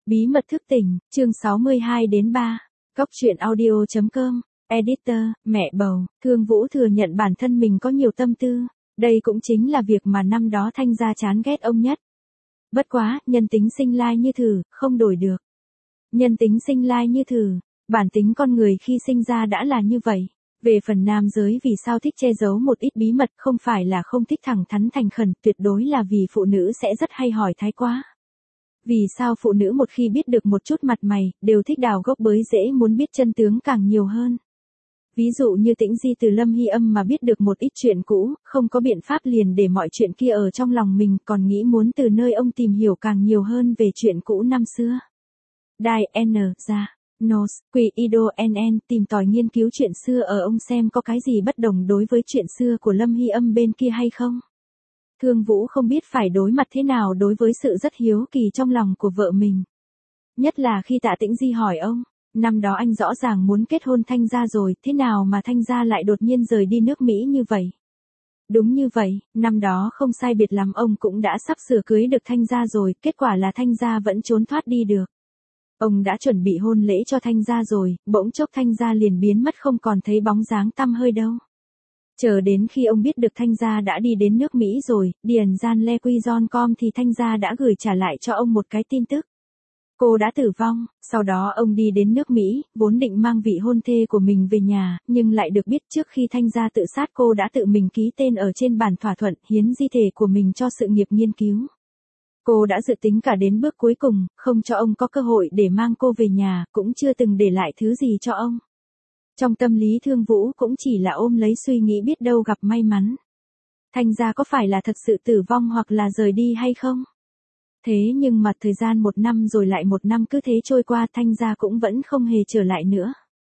Bí mật thức tỉnh, chương 62 đến 3. Cóc truyện audio.com. Editor, mẹ bầu, Thương Vũ thừa nhận bản thân mình có nhiều tâm tư. Đây cũng chính là việc mà năm đó Thanh gia chán ghét ông nhất. Bất quá, nhân tính sinh lai như thử, không đổi được. Nhân tính sinh lai như thử, bản tính con người khi sinh ra đã là như vậy. Về phần nam giới vì sao thích che giấu một ít bí mật không phải là không thích thẳng thắn thành khẩn, tuyệt đối là vì phụ nữ sẽ rất hay hỏi thái quá. Vì sao phụ nữ một khi biết được một chút mặt mày, đều thích đào gốc bới rễ muốn biết chân tướng càng nhiều hơn. Ví dụ như Tĩnh Di từ Lâm Hy Âm mà biết được một ít chuyện cũ, không có biện pháp liền để mọi chuyện kia ở trong lòng mình, còn nghĩ muốn từ nơi ông tìm hiểu càng nhiều hơn về chuyện cũ năm xưa. Đài N ra, Nos, Quỷ Ido NN tìm tòi nghiên cứu chuyện xưa ở ông xem có cái gì bất đồng đối với chuyện xưa của Lâm Hy Âm bên kia hay không. Thương Vũ không biết phải đối mặt thế nào đối với sự rất hiếu kỳ trong lòng của vợ mình. Nhất là khi Tạ Tĩnh Di hỏi ông, năm đó anh rõ ràng muốn kết hôn Thanh gia rồi, thế nào mà Thanh gia lại đột nhiên rời đi nước Mỹ như vậy? Đúng như vậy, năm đó không sai biệt lắm ông cũng đã sắp sửa cưới được Thanh gia rồi, kết quả là Thanh gia vẫn trốn thoát đi được. Ông đã chuẩn bị hôn lễ cho Thanh gia rồi, bỗng chốc Thanh gia liền biến mất không còn thấy bóng dáng tăm hơi đâu. Chờ đến khi ông biết được Thanh gia đã đi đến nước Mỹ rồi, Điền Gian Le Quy John Com thì Thanh gia đã gửi trả lại cho ông một cái tin tức. Cô đã tử vong, sau đó ông đi đến nước Mỹ, vốn định mang vị hôn thê của mình về nhà, nhưng lại được biết trước khi Thanh gia tự sát cô đã tự mình ký tên ở trên bản thỏa thuận hiến di thể của mình cho sự nghiệp nghiên cứu. Cô đã dự tính cả đến bước cuối cùng, không cho ông có cơ hội để mang cô về nhà, cũng chưa từng để lại thứ gì cho ông. Trong tâm lý Thương Vũ cũng chỉ là ôm lấy suy nghĩ biết đâu gặp may mắn. Thanh gia có phải là thật sự tử vong hoặc là rời đi hay không? Thế nhưng mà thời gian một năm rồi lại một năm cứ thế trôi qua, Thanh gia cũng vẫn không hề trở lại nữa.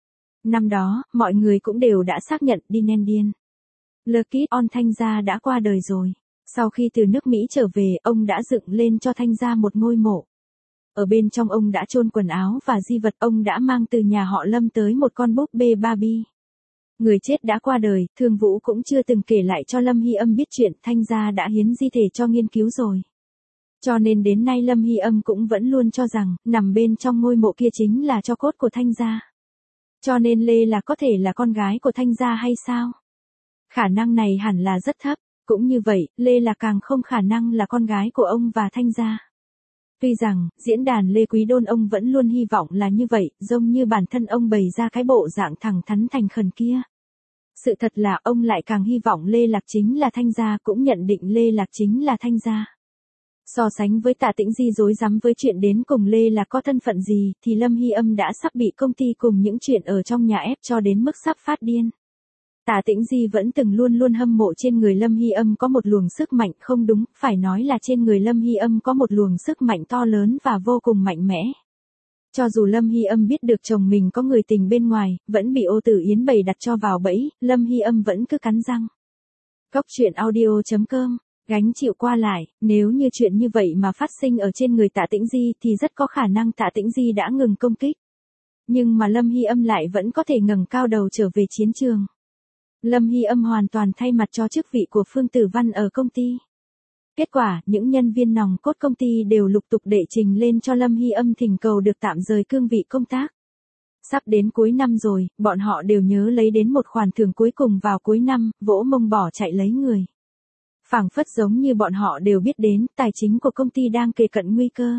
Năm đó, mọi người cũng đều đã xác nhận Dinendian Lekit On Thanh gia đã qua đời rồi. Sau khi từ nước Mỹ trở về, ông đã dựng lên cho Thanh gia một ngôi mộ. Ở bên trong ông đã chôn quần áo và di vật, ông đã mang từ nhà họ Lâm tới một con búp bê Barbie. Người chết đã qua đời, Thương Vũ cũng chưa từng kể lại cho Lâm Hy Âm biết chuyện Thanh gia đã hiến di thể cho nghiên cứu rồi. Cho nên đến nay Lâm Hy Âm cũng vẫn luôn cho rằng, nằm bên trong ngôi mộ kia chính là tro cốt của Thanh gia. Cho nên Lê Lạc có thể là con gái của Thanh gia hay sao? Khả năng này hẳn là rất thấp, cũng như vậy, Lê Lạc càng không khả năng là con gái của ông và Thanh gia. Tuy rằng, diễn đàn Lê Quý Đôn ông vẫn luôn hy vọng là như vậy, giống như bản thân ông bày ra cái bộ dạng thẳng thắn thành khẩn kia. Sự thật là ông lại càng hy vọng Lê Lạc chính là Thanh gia, cũng nhận định Lê Lạc chính là Thanh gia. So sánh với Tạ Tĩnh Di rối rắm với chuyện đến cùng Lê Lạc có thân phận gì, thì Lâm Hy Âm đã sắp bị công ty cùng những chuyện ở trong nhà ép cho đến mức sắp phát điên. Tạ Tĩnh Di vẫn từng luôn luôn hâm mộ trên người Lâm Hy Âm có một luồng sức mạnh, không đúng, phải nói là trên người Lâm Hy Âm có một luồng sức mạnh to lớn và vô cùng mạnh mẽ. Cho dù Lâm Hy Âm biết được chồng mình có người tình bên ngoài, vẫn bị Ô Tử Yến bày đặt cho vào bẫy, Lâm Hy Âm vẫn cứ cắn răng. Cóc truyện audio.com, gánh chịu qua lại, nếu như chuyện như vậy mà phát sinh ở trên người Tạ Tĩnh Di thì rất có khả năng Tạ Tĩnh Di đã ngừng công kích. Nhưng mà Lâm Hy Âm lại vẫn có thể ngẩng cao đầu trở về chiến trường. Lâm Hy Âm hoàn toàn thay mặt cho chức vị của Phương Tử Văn ở công ty. Kết quả, những nhân viên nòng cốt công ty đều lục tục đệ trình lên cho Lâm Hy Âm thỉnh cầu được tạm rời cương vị công tác. Sắp đến cuối năm rồi, bọn họ đều nhớ lấy đến một khoản thưởng cuối cùng vào cuối năm, vỗ mông bỏ chạy lấy người. Phảng phất giống như bọn họ đều biết đến, tài chính của công ty đang kề cận nguy cơ.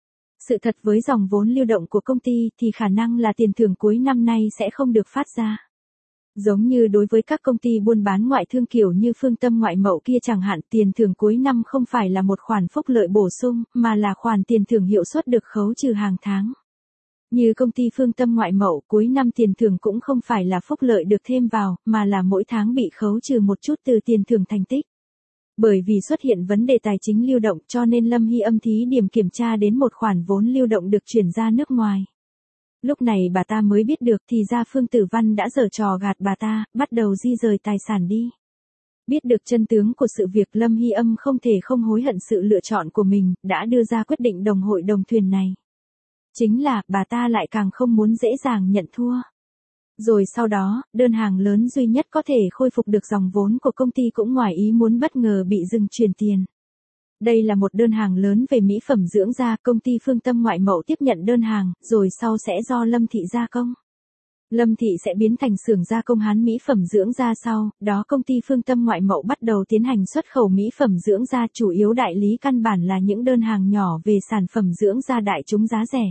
Sự thật với dòng vốn lưu động của công ty thì khả năng là tiền thưởng cuối năm nay sẽ không được phát ra. Giống như đối với các công ty buôn bán ngoại thương kiểu như Phương Tâm Ngoại Mậu kia chẳng hạn, tiền thưởng cuối năm không phải là một khoản phúc lợi bổ sung, mà là khoản tiền thưởng hiệu suất được khấu trừ hàng tháng. Như công ty Phương Tâm Ngoại Mậu, cuối năm tiền thưởng cũng không phải là phúc lợi được thêm vào, mà là mỗi tháng bị khấu trừ một chút từ tiền thưởng thành tích. Bởi vì xuất hiện vấn đề tài chính lưu động cho nên Lâm Hy Âm thí điểm kiểm tra đến một khoản vốn lưu động được chuyển ra nước ngoài. Lúc này bà ta mới biết được thì ra Phương Tử Văn đã giở trò gạt bà ta, bắt đầu di rời tài sản đi. Biết được chân tướng của sự việc, Lâm Hy Âm không thể không hối hận sự lựa chọn của mình, đã đưa ra quyết định đồng hội đồng thuyền này. Chính là, bà ta lại càng không muốn dễ dàng nhận thua. Rồi sau đó, đơn hàng lớn duy nhất có thể khôi phục được dòng vốn của công ty cũng ngoài ý muốn bất ngờ bị dừng chuyển tiền. Đây là một đơn hàng lớn về mỹ phẩm dưỡng da, công ty Phương Tâm Ngoại Mậu tiếp nhận đơn hàng, rồi sau sẽ do Lâm Thị gia công. Lâm Thị sẽ biến thành xưởng gia công hán mỹ phẩm dưỡng da sau, đó công ty Phương Tâm Ngoại Mậu bắt đầu tiến hành xuất khẩu mỹ phẩm dưỡng da, chủ yếu đại lý căn bản là những đơn hàng nhỏ về sản phẩm dưỡng da đại chúng giá rẻ.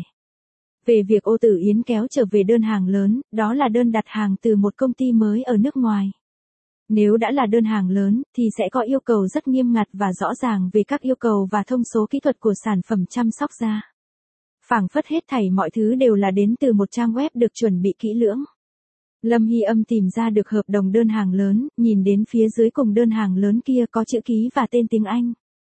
Về việc Ô Tử Yến kéo trở về đơn hàng lớn, đó là đơn đặt hàng từ một công ty mới ở nước ngoài. Nếu đã là đơn hàng lớn, thì sẽ có yêu cầu rất nghiêm ngặt và rõ ràng về các yêu cầu và thông số kỹ thuật của sản phẩm chăm sóc da. Phảng phất hết thảy mọi thứ đều là đến từ một trang web được chuẩn bị kỹ lưỡng. Lâm Hy Âm tìm ra được hợp đồng đơn hàng lớn, nhìn đến phía dưới cùng đơn hàng lớn kia có chữ ký và tên tiếng Anh.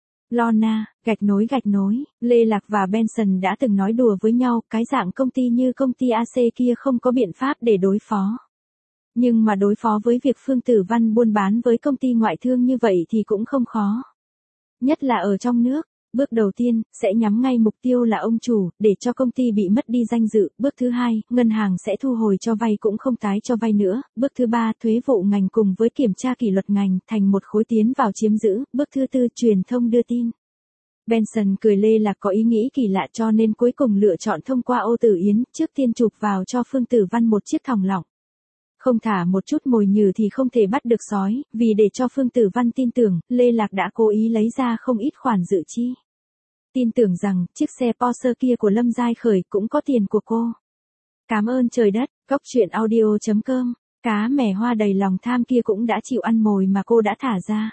Lorna, gạch nối, Lê Lạc và Benson đã từng nói đùa với nhau, cái dạng công ty như công ty AC kia không có biện pháp để đối phó. Nhưng mà đối phó với việc Phương Tử Văn buôn bán với công ty ngoại thương như vậy thì cũng không khó. Nhất là ở trong nước. Bước đầu tiên, sẽ nhắm ngay mục tiêu là ông chủ, để cho công ty bị mất đi danh dự. Bước thứ hai, ngân hàng sẽ thu hồi cho vay cũng không tái cho vay nữa. Bước thứ ba, thuế vụ ngành cùng với kiểm tra kỷ luật ngành thành một khối tiến vào chiếm giữ. Bước thứ tư, truyền thông đưa tin. Benson cười Lê Lạc có ý nghĩ kỳ lạ cho nên cuối cùng lựa chọn thông qua Ô Tử Yến, trước tiên chụp vào cho Phương Tử Văn một chiếc thòng lọng. Không thả một chút mồi nhử thì không thể bắt được sói, vì để cho Phương Tử Văn tin tưởng, Lê Lạc đã cố ý lấy ra không ít khoản dự chi. Tin tưởng rằng, chiếc xe Porsche kia của Lâm Giai Khởi cũng có tiền của cô. Cảm ơn trời đất, góc truyện audio.com, cá mè hoa đầy lòng tham kia cũng đã chịu ăn mồi mà cô đã thả ra.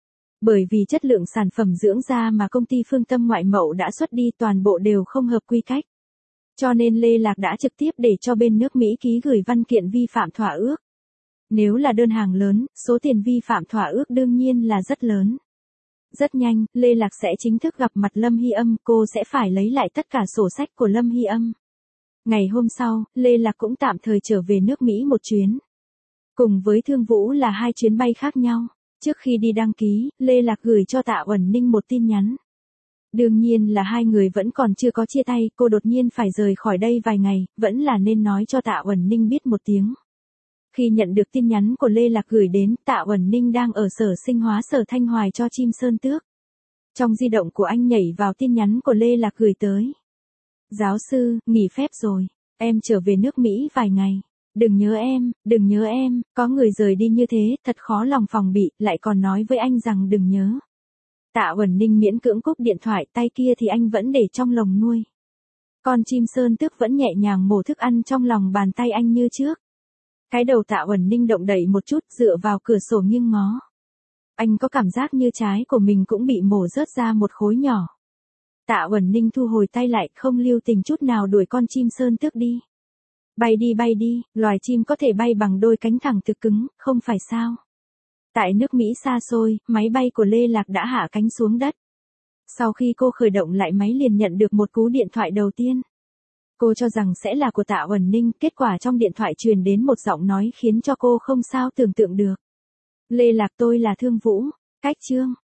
Bởi vì chất lượng sản phẩm dưỡng da mà công ty Phương Tâm Ngoại Mậu đã xuất đi toàn bộ đều không hợp quy cách. Cho nên Lê Lạc đã trực tiếp để cho bên nước Mỹ ký gửi văn kiện vi phạm thỏa ước. Nếu là đơn hàng lớn, số tiền vi phạm thỏa ước đương nhiên là rất lớn. Rất nhanh, Lê Lạc sẽ chính thức gặp mặt Lâm Hy Âm, cô sẽ phải lấy lại tất cả sổ sách của Lâm Hy Âm. Ngày hôm sau, Lê Lạc cũng tạm thời trở về nước Mỹ một chuyến. Cùng với Thương Vũ là 2 chuyến bay khác nhau. Trước khi đi đăng ký, Lê Lạc gửi cho Tạ Uẩn Ninh một tin nhắn. Đương nhiên là hai người vẫn còn chưa có chia tay, cô đột nhiên phải rời khỏi đây vài ngày, vẫn là nên nói cho Tạ Uẩn Ninh biết một tiếng. Khi nhận được tin nhắn của Lê Lạc gửi đến, Tạ Uẩn Ninh đang ở sở sinh hóa Sở Thanh Hoài cho chim sơn tước. Trong di động của anh nhảy vào tin nhắn của Lê Lạc gửi tới. Giáo sư, nghỉ phép rồi, em trở về nước Mỹ vài ngày. Đừng nhớ em, có người rời đi như thế, thật khó lòng phòng bị, lại còn nói với anh rằng đừng nhớ. Tạ Uẩn Ninh miễn cưỡng cúp điện thoại, tay kia thì anh vẫn để trong lồng nuôi. Con chim sơn tước vẫn nhẹ nhàng mổ thức ăn trong lòng bàn tay anh như trước. Cái đầu Tạ Uẩn Ninh động đậy một chút, dựa vào cửa sổ nghiêng ngó. Anh có cảm giác như trái của mình cũng bị mổ rớt ra một khối nhỏ. Tạ Uẩn Ninh thu hồi tay lại, không lưu tình chút nào đuổi con chim sơn tước đi. Bay đi, loài chim có thể bay bằng đôi cánh thẳng thực cứng, không phải sao? Tại nước Mỹ xa xôi, máy bay của Lê Lạc đã hạ cánh xuống đất. Sau khi cô khởi động lại máy liền nhận được một cú điện thoại đầu tiên. Cô cho rằng sẽ là của Tạ Uẩn Ninh, kết quả trong điện thoại truyền đến một giọng nói khiến cho cô không sao tưởng tượng được. Lê Lạc, tôi là Thương Vũ, cách chương.